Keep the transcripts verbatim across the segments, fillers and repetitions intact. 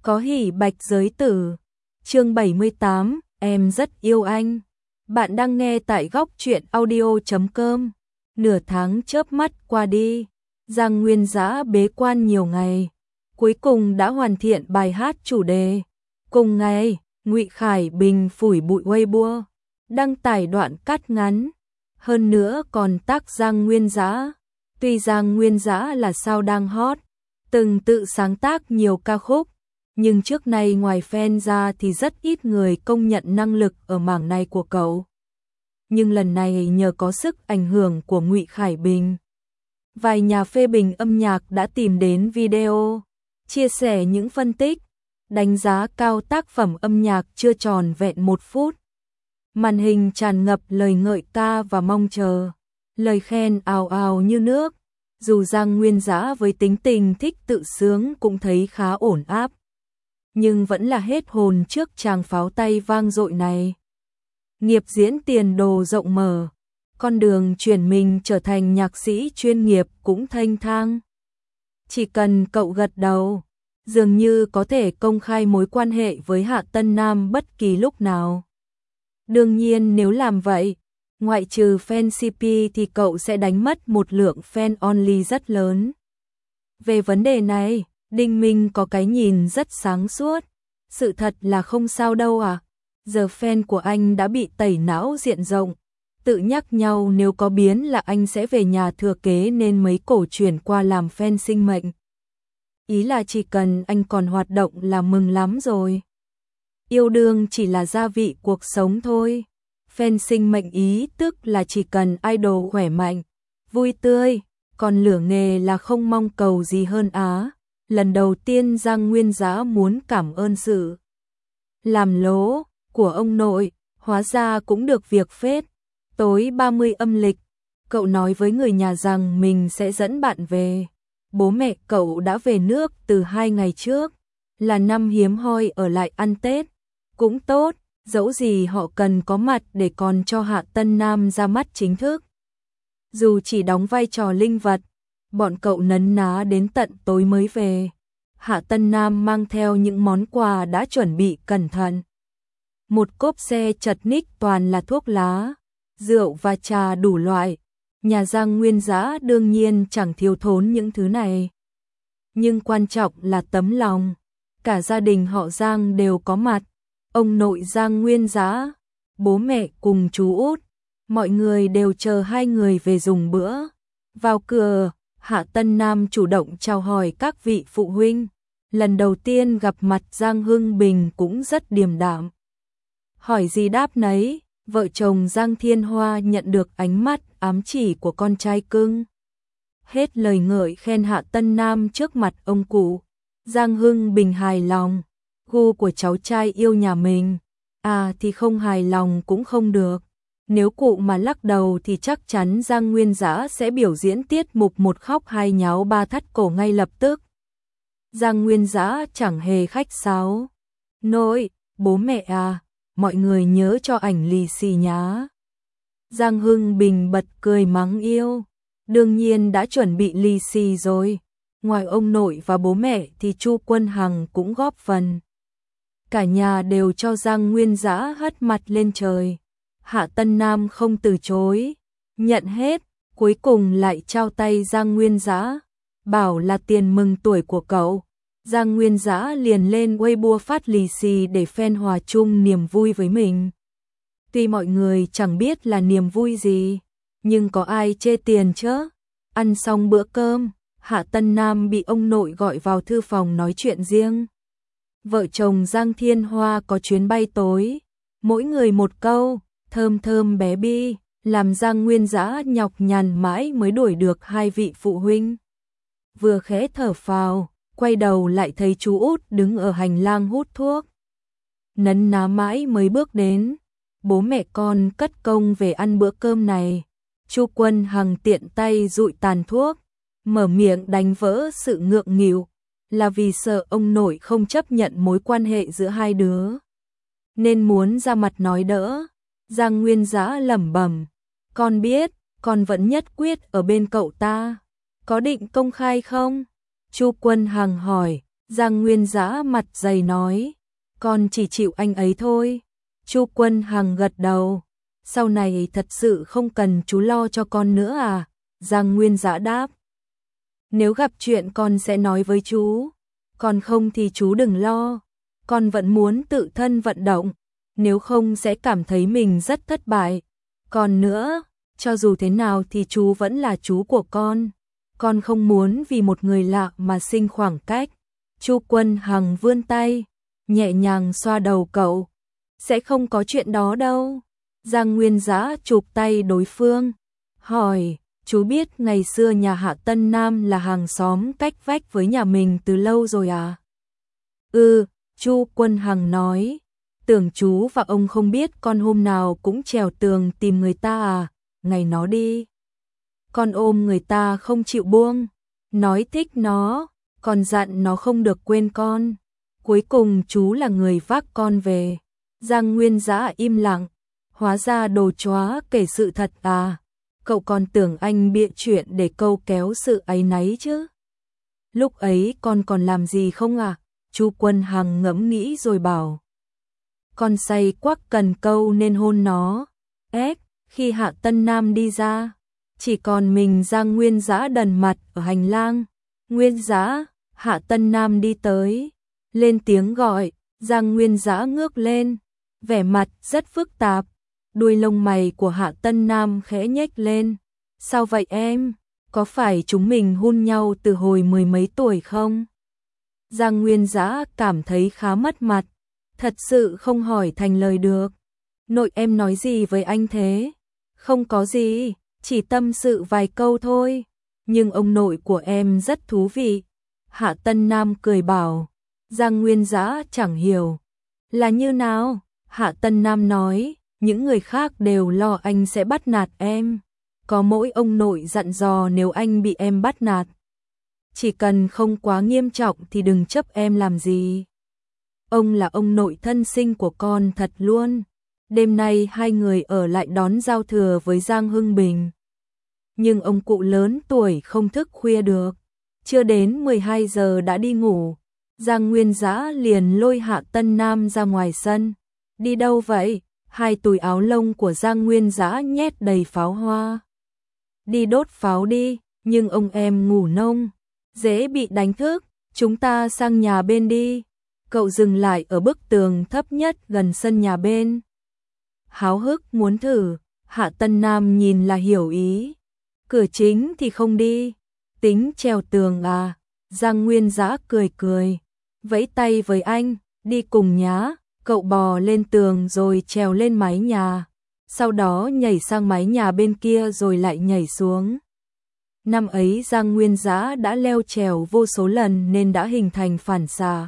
Có hỉ bạch giới tử. Chương bảy mươi tám, em rất yêu anh. Bạn đang nghe tại góc truyện audio chấm com. Nửa tháng chớp mắt qua đi, Giang Nguyên Dã bế quan nhiều ngày, cuối cùng đã hoàn thiện bài hát chủ đề. Cùng ngày, Ngụy Khải Bình phủi bụi Weibo, đăng tải đoạn cắt ngắn, hơn nữa còn tag Giang Nguyên Dã. Tuy Giang Nguyên Dã là sao đang hot, từng tự sáng tác nhiều ca khúc, nhưng trước nay ngoài fan ra thì rất ít người công nhận năng lực ở mảng này của cậu. Nhưng lần này nhờ có sức ảnh hưởng của Ngụy Khải Bình, vài nhà phê bình âm nhạc đã tìm đến video, chia sẻ những phân tích, đánh giá cao tác phẩm âm nhạc chưa tròn vẹn một phút. Màn hình tràn ngập lời ngợi ca và mong chờ, lời khen ào ào như nước. Dù Giang Nguyên Dã với tính tình thích tự sướng cũng thấy khá ổn áp, nhưng vẫn là hết hồn trước tràng pháo tay vang dội này. Nghiệp diễn tiền đồ rộng mở, con đường chuyển mình trở thành nhạc sĩ chuyên nghiệp cũng thênh thang. Chỉ cần cậu gật đầu, dường như có thể công khai mối quan hệ với Hạ Tân Nam bất kỳ lúc nào. Đương nhiên nếu làm vậy, ngoại trừ fan xê pê thì cậu sẽ đánh mất một lượng fan only rất lớn. Về vấn đề này, Đinh Minh có cái nhìn rất sáng suốt. Sự thật là không sao đâu à. Giờ fan của anh đã bị tẩy não diện rộng, tự nhắc nhau nếu có biến là anh sẽ về nhà thừa kế nên mấy cổ chuyển qua làm fan sinh mệnh. Ý là chỉ cần anh còn hoạt động là mừng lắm rồi. Yêu đương chỉ là gia vị cuộc sống thôi. Fan sinh mệnh ý tức là chỉ cần idol khỏe mạnh, vui tươi, còn lửa nghề là không mong cầu gì hơn á. Lần đầu tiên Giang Nguyên Dã muốn cảm ơn sự làm lố của ông nội, hóa ra cũng được việc phết. Tối ba mươi âm lịch, cậu nói với người nhà rằng mình sẽ dẫn bạn về. Bố mẹ cậu đã về nước từ hai ngày trước, là năm hiếm hoi ở lại ăn Tết. Cũng tốt, dẫu gì họ cần có mặt để còn cho Hạ Tân Nam ra mắt chính thức. Dù chỉ đóng vai trò linh vật, bọn cậu nấn ná đến tận tối mới về. Hạ Tân Nam mang theo những món quà đã chuẩn bị cẩn thận. Một cốp xe chật ních toàn là thuốc lá, rượu và trà đủ loại. Nhà Giang Nguyên Dã đương nhiên chẳng thiếu thốn những thứ này. Nhưng quan trọng là tấm lòng. Cả gia đình họ Giang đều có mặt. Ông nội Giang Nguyên Dã, bố mẹ cùng chú út, mọi người đều chờ hai người về dùng bữa. Vào cửa, Hạ Tân Nam chủ động chào hỏi các vị phụ huynh. Lần đầu tiên gặp mặt Giang Hưng Bình cũng rất điềm đạm. Hỏi gì đáp nấy, vợ chồng Giang Thiên Hoa nhận được ánh mắt ám chỉ của con trai cưng. Hết lời ngợi khen Hạ Tân Nam trước mặt ông cụ, Giang Hưng Bình hài lòng. Gu của cháu trai yêu nhà mình, à thì không hài lòng cũng không được. Nếu cụ mà lắc đầu thì chắc chắn Giang Nguyên Dã sẽ biểu diễn tiết mục một khóc hai nháo ba thắt cổ ngay lập tức. Giang Nguyên Dã chẳng hề khách sáo. Nội, bố mẹ à, mọi người nhớ cho ảnh lì xì nhá. Giang Hưng Bình bật cười mắng yêu. Đương nhiên đã chuẩn bị lì xì rồi. Ngoài ông nội và bố mẹ thì Chu Quân Hằng cũng góp phần. Cả nhà đều cho Giang Nguyên Dã hất mặt lên trời. Hạ Tân Nam không từ chối, nhận hết, cuối cùng lại trao tay Giang Nguyên Dã, bảo là tiền mừng tuổi của cậu. Giang Nguyên Dã liền lên Weibo phát lì xì để fan hòa chung niềm vui với mình. Tuy mọi người chẳng biết là niềm vui gì, nhưng có ai chê tiền chứ? Ăn xong bữa cơm, Hạ Tân Nam bị ông nội gọi vào thư phòng nói chuyện riêng. Vợ chồng Giang Thiên Hoa có chuyến bay tối, mỗi người một câu, thơm thơm bé bi, làm Giang Nguyên Dã nhọc nhằn mãi mới đuổi được hai vị phụ huynh. Vừa khẽ thở phào, quay đầu lại thấy chú út đứng ở hành lang hút thuốc. Nấn ná mãi mới bước đến, bố mẹ con cất công về ăn bữa cơm này. Chu Quân Hằng tiện tay dụi tàn thuốc, mở miệng đánh vỡ sự ngượng nghịu, là vì sợ ông nội không chấp nhận mối quan hệ giữa hai đứa, nên muốn ra mặt nói đỡ. Giang Nguyên Dã lẩm bẩm, con biết, con vẫn nhất quyết ở bên cậu ta, có định công khai không? Chu Quân Hằng hỏi. Giang Nguyên Dã mặt dày nói, con chỉ chịu anh ấy thôi. Chu Quân Hằng gật đầu, sau này thật sự không cần chú lo cho con nữa à? Giang Nguyên Dã đáp, nếu gặp chuyện con sẽ nói với chú, còn không thì chú đừng lo, con vẫn muốn tự thân vận động, nếu không sẽ cảm thấy mình rất thất bại. Còn nữa, cho dù thế nào thì chú vẫn là chú của con, con không muốn vì một người lạ mà sinh khoảng cách. Chu Quân Hằng vươn tay, nhẹ nhàng xoa đầu cậu, sẽ không có chuyện đó đâu. Giang Nguyên Dã chụp tay đối phương, hỏi, chú biết ngày xưa nhà Hạ Tân Nam là hàng xóm cách vách với nhà mình từ lâu rồi à? Ừ, Chu Quân Hằng nói, tưởng chú và ông không biết con hôm nào cũng trèo tường tìm người ta à, ngày nó đi. Con ôm người ta không chịu buông, nói thích nó, còn dặn nó không được quên con. Cuối cùng chú là người vác con về. Giang Nguyên Dã im lặng, hóa ra đồ chóa kể sự thật à, cậu còn tưởng anh bịa chuyện để câu kéo sự áy náy chứ. Lúc ấy con còn làm gì không à? Chu Quân Hằng ngẫm nghĩ rồi bảo, con say quắc cần câu nên hôn nó. Ếch, khi Hạ Tân Nam đi ra, chỉ còn mình Giang Nguyên Dã đần mặt ở hành lang. Nguyên Dã, Hạ Tân Nam đi tới, lên tiếng gọi. Giang Nguyên Dã ngước lên, vẻ mặt rất phức tạp, đuôi lông mày của Hạ Tân Nam khẽ nhếch lên. Sao vậy em? Có phải chúng mình hôn nhau từ hồi mười mấy tuổi không? Giang Nguyên Dã cảm thấy khá mất mặt, thật sự không hỏi thành lời được. Nội em nói gì với anh thế? Không có gì, chỉ tâm sự vài câu thôi, nhưng ông nội của em rất thú vị. Hạ Tân Nam cười bảo. Giang Nguyên Dã chẳng hiểu. Là như nào? Hạ Tân Nam nói, những người khác đều lo anh sẽ bắt nạt em. Có mỗi ông nội dặn dò nếu anh bị em bắt nạt, chỉ cần không quá nghiêm trọng thì đừng chấp em làm gì. Ông là ông nội thân sinh của con thật luôn. Đêm nay hai người ở lại đón giao thừa với Giang Hưng Bình. Nhưng ông cụ lớn tuổi không thức khuya được. Chưa đến mười hai giờ đã đi ngủ. Giang Nguyên Dã liền lôi Hạ Tân Nam ra ngoài sân. Đi đâu vậy? Hai túi áo lông của Giang Nguyên Dã nhét đầy pháo hoa. Đi đốt pháo đi, nhưng ông em ngủ nông, dễ bị đánh thức, chúng ta sang nhà bên đi. Cậu dừng lại ở bức tường thấp nhất gần sân nhà bên. Háo hức muốn thử, Hạ Tân Nam nhìn là hiểu ý. Cửa chính thì không đi, tính trèo tường à? Giang Nguyên Dã cười cười, vẫy tay với anh, đi cùng nhá. Cậu bò lên tường rồi trèo lên mái nhà, sau đó nhảy sang mái nhà bên kia rồi lại nhảy xuống. Năm ấy Giang Nguyên Dã đã leo trèo vô số lần nên đã hình thành phản xạ.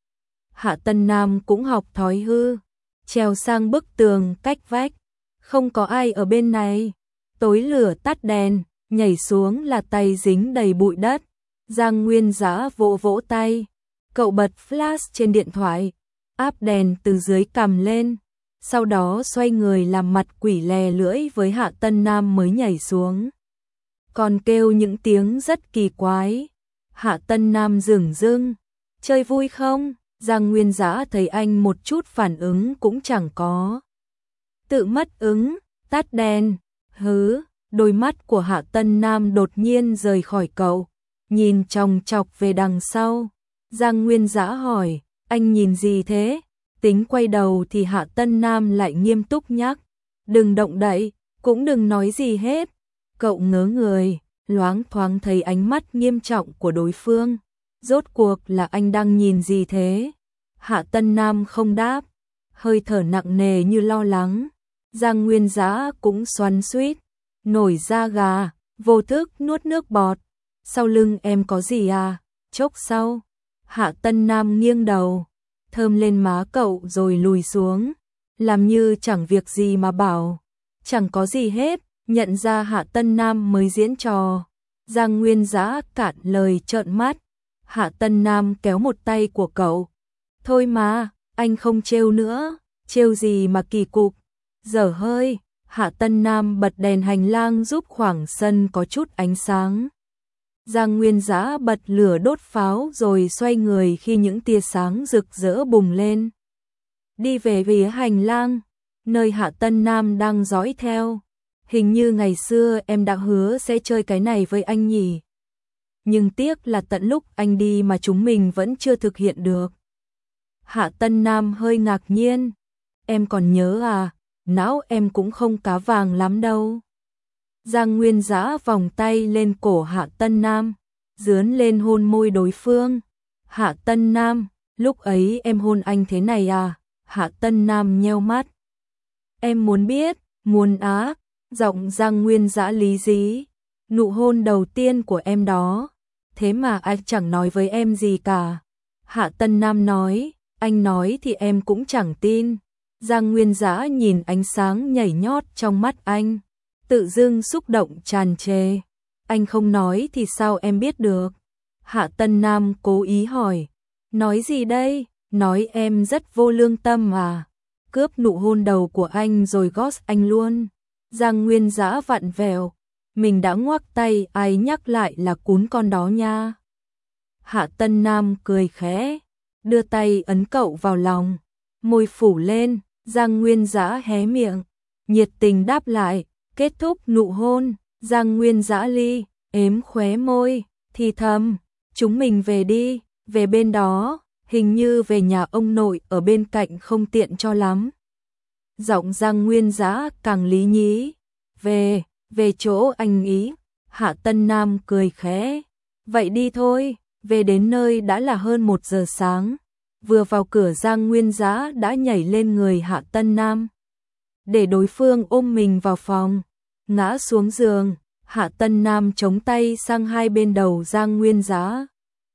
Hạ Tân Nam cũng học thói hư, trèo sang bức tường cách vách, không có ai ở bên này, tối lửa tắt đèn, nhảy xuống là tay dính đầy bụi đất. Giang Nguyên Dã vỗ vỗ tay, cậu bật flash trên điện thoại, áp đèn từ dưới cằm lên, sau đó xoay người làm mặt quỷ lè lưỡi với Hạ Tân Nam mới nhảy xuống. Còn kêu những tiếng rất kỳ quái. Hạ Tân Nam dửng dưng, chơi vui không? Giang Nguyên Dã thấy anh một chút phản ứng cũng chẳng có. Tự mất ứng, tắt đèn, hứ, đôi mắt của Hạ Tân Nam đột nhiên rời khỏi cậu, nhìn chòng chọc về đằng sau. Giang Nguyên Dã hỏi, anh nhìn gì thế? Tính quay đầu thì Hạ Tân Nam lại nghiêm túc nhắc, đừng động đậy, cũng đừng nói gì hết. Cậu ngớ người, loáng thoáng thấy ánh mắt nghiêm trọng của đối phương. Rốt cuộc là anh đang nhìn gì thế? Hạ Tân Nam không đáp, hơi thở nặng nề như lo lắng. Giang Nguyên Dã cũng xoắn xuýt, nổi da gà, vô thức nuốt nước bọt. Sau lưng em có gì à? Chốc sau, Hạ Tân Nam nghiêng đầu, thơm lên má cậu rồi lùi xuống, làm như chẳng việc gì mà bảo, chẳng có gì hết. Nhận ra Hạ Tân Nam mới diễn trò, Giang Nguyên Dã cạn lời trợn mắt. Hạ Tân Nam kéo một tay của cậu, thôi mà, anh không trêu nữa. Trêu gì mà kỳ cục, dở hơi. Hạ Tân Nam bật đèn hành lang giúp khoảng sân có chút ánh sáng. Giang Nguyên Dã bật lửa đốt pháo rồi xoay người khi những tia sáng rực rỡ bùng lên. Đi về phía hành lang, nơi Hạ Tân Nam đang dõi theo. Hình như ngày xưa em đã hứa sẽ chơi cái này với anh nhỉ. Nhưng tiếc là tận lúc anh đi mà chúng mình vẫn chưa thực hiện được. Hạ Tân Nam hơi ngạc nhiên. Em còn nhớ à, não em cũng không cá vàng lắm đâu. Giang Nguyên Dã vòng tay lên cổ Hạ Tân Nam, dướn lên hôn môi đối phương. Hạ Tân Nam, lúc ấy em hôn anh thế này à? Hạ Tân Nam nheo mắt. Em muốn biết, muốn á, giọng Giang Nguyên Dã lý dí. Nụ hôn đầu tiên của em đó, thế mà anh chẳng nói với em gì cả. Hạ Tân Nam nói, anh nói thì em cũng chẳng tin. Giang Nguyên Dã nhìn ánh sáng nhảy nhót trong mắt anh, tự dưng xúc động tràn trề. Anh không nói thì sao em biết được? Hạ Tân Nam cố ý hỏi. Nói gì đây? Nói em rất vô lương tâm à? Cướp nụ hôn đầu của anh rồi ghost anh luôn. Giang Nguyên Dã vặn vẹo. Mình đã ngoắc tay, ai nhắc lại là cún con đó nha. Hạ Tân Nam cười khẽ, đưa tay ấn cậu vào lòng, môi phủ lên. Giang Nguyên Dã hé miệng, nhiệt tình đáp lại. Kết thúc nụ hôn, Giang Nguyên Dã ly, ếm khóe môi, thì thầm, chúng mình về đi, về bên đó, hình như về nhà ông nội ở bên cạnh không tiện cho lắm. Giọng Giang Nguyên Dã càng lý nhí, về, về chỗ anh ý. Hạ Tân Nam cười khẽ, vậy đi thôi. Về đến nơi đã là hơn một giờ sáng, vừa vào cửa Giang Nguyên Dã đã nhảy lên người Hạ Tân Nam, để đối phương ôm mình vào phòng. Ngã xuống giường, Hạ Tân Nam chống tay sang hai bên đầu Giang Nguyên Dã,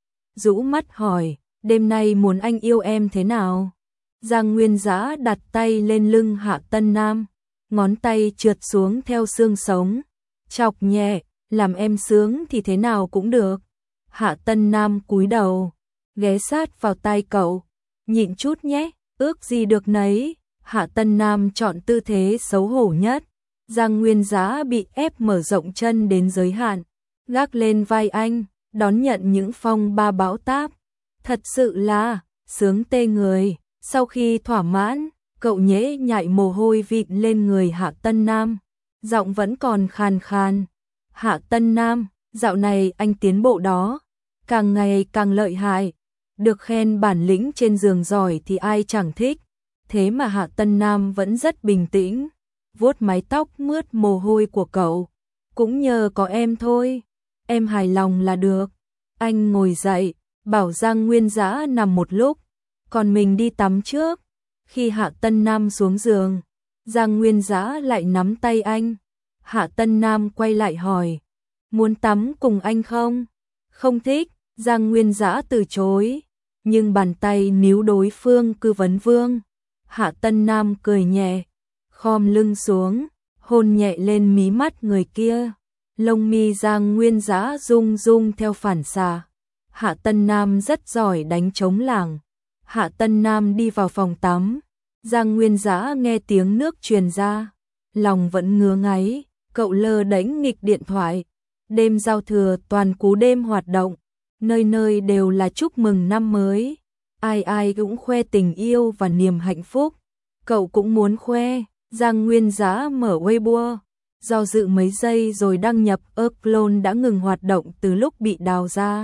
rũ mắt hỏi, đêm nay muốn anh yêu em thế nào? Giang Nguyên Dã đặt tay lên lưng Hạ Tân Nam, ngón tay trượt xuống theo xương sống, chọc nhẹ, làm em sướng thì thế nào cũng được. Hạ Tân Nam cúi đầu, ghé sát vào tai cậu, nhịn chút nhé, ước gì được nấy. Hạ Tân Nam chọn tư thế xấu hổ nhất. Giang Nguyên Dã bị ép mở rộng chân đến giới hạn, gác lên vai anh, đón nhận những phong ba bão táp. Thật sự là sướng tê người. Sau khi thỏa mãn, cậu nhễ nhại mồ hôi vịn lên người Hạ Tân Nam, giọng vẫn còn khàn khàn. Hạ Tân Nam, dạo này anh tiến bộ đó, càng ngày càng lợi hại. Được khen bản lĩnh trên giường giỏi thì ai chẳng thích. Thế mà Hạ Tân Nam vẫn rất bình tĩnh, vuốt mái tóc mướt mồ hôi của cậu. Cũng nhờ có em thôi, em hài lòng là được. Anh ngồi dậy, bảo Giang Nguyên Dã nằm một lúc, còn mình đi tắm trước. Khi Hạ Tân Nam xuống giường, Giang Nguyên Dã lại nắm tay anh. Hạ Tân Nam quay lại hỏi, muốn tắm cùng anh không? Không thích. Giang Nguyên Dã từ chối, nhưng bàn tay níu đối phương cứ vấn vương. Hạ Tân Nam cười nhẹ, khom lưng xuống, hôn nhẹ lên mí mắt người kia. Lông mi Giang Nguyên Dã rung rung theo phản xạ. Hạ Tân Nam rất giỏi đánh trống lảng. Hạ Tân Nam đi vào phòng tắm, Giang Nguyên Dã nghe tiếng nước truyền ra, lòng vẫn ngứa ngáy. Cậu lơ đánh nghịch điện thoại. Đêm giao thừa toàn cú đêm hoạt động, nơi nơi đều là chúc mừng năm mới, ai ai cũng khoe tình yêu và niềm hạnh phúc. Cậu cũng muốn khoe. Giang Nguyên Dã mở Weibo, do dự mấy giây rồi đăng nhập. Upload đã ngừng hoạt động từ lúc bị đào ra.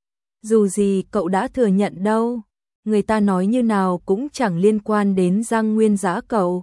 Dù gì cậu đã thừa nhận đâu, người ta nói như nào cũng chẳng liên quan đến Giang Nguyên Dã cậu.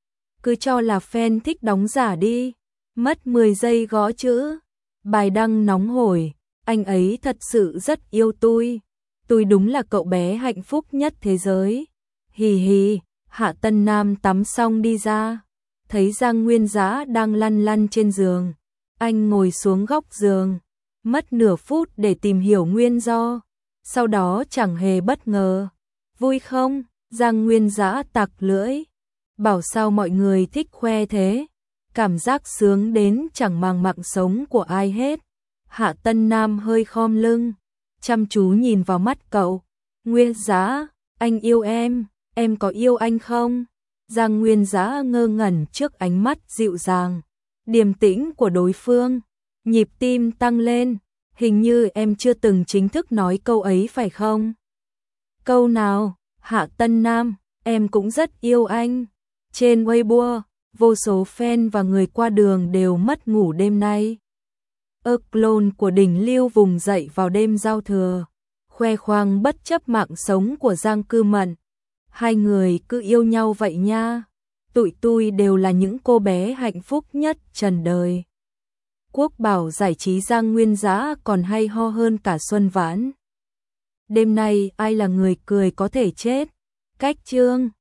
Cứ cho là fan thích đóng giả đi. Mất mười giây gõ chữ, bài đăng nóng hổi, anh ấy thật sự rất yêu tôi. Tôi đúng là cậu bé hạnh phúc nhất thế giới. Hì hì. Hạ Tân Nam tắm xong đi ra, thấy Giang Nguyên Dã đang lăn lăn trên giường. Anh ngồi xuống góc giường, mất nửa phút để tìm hiểu nguyên do, sau đó chẳng hề bất ngờ. Vui không? Giang Nguyên Dã tặc lưỡi, bảo sao mọi người thích khoe thế, cảm giác sướng đến chẳng màng mạng sống của ai hết. Hạ Tân Nam hơi khom lưng, chăm chú nhìn vào mắt cậu. Nguyên Dã, anh yêu em, em có yêu anh không? Giang Nguyên Dã ngơ ngẩn trước ánh mắt dịu dàng, điềm tĩnh của đối phương, nhịp tim tăng lên. Hình như em chưa từng chính thức nói câu ấy phải không? Câu nào? Hạ Tân Nam, em cũng rất yêu anh. Trên Weibo, vô số fan và người qua đường đều mất ngủ đêm nay. Ơ clone của đỉnh lưu vùng dậy vào đêm giao thừa, khoe khoang bất chấp mạng sống của Giang Cư Mận. Hai người cứ yêu nhau vậy nha. Tụi tôi đều là những cô bé hạnh phúc nhất trần đời. Quốc bảo giải trí Giang Nguyên Dã còn hay ho hơn cả Xuân Vãn. Đêm nay ai là người cười có thể chết. Cách chương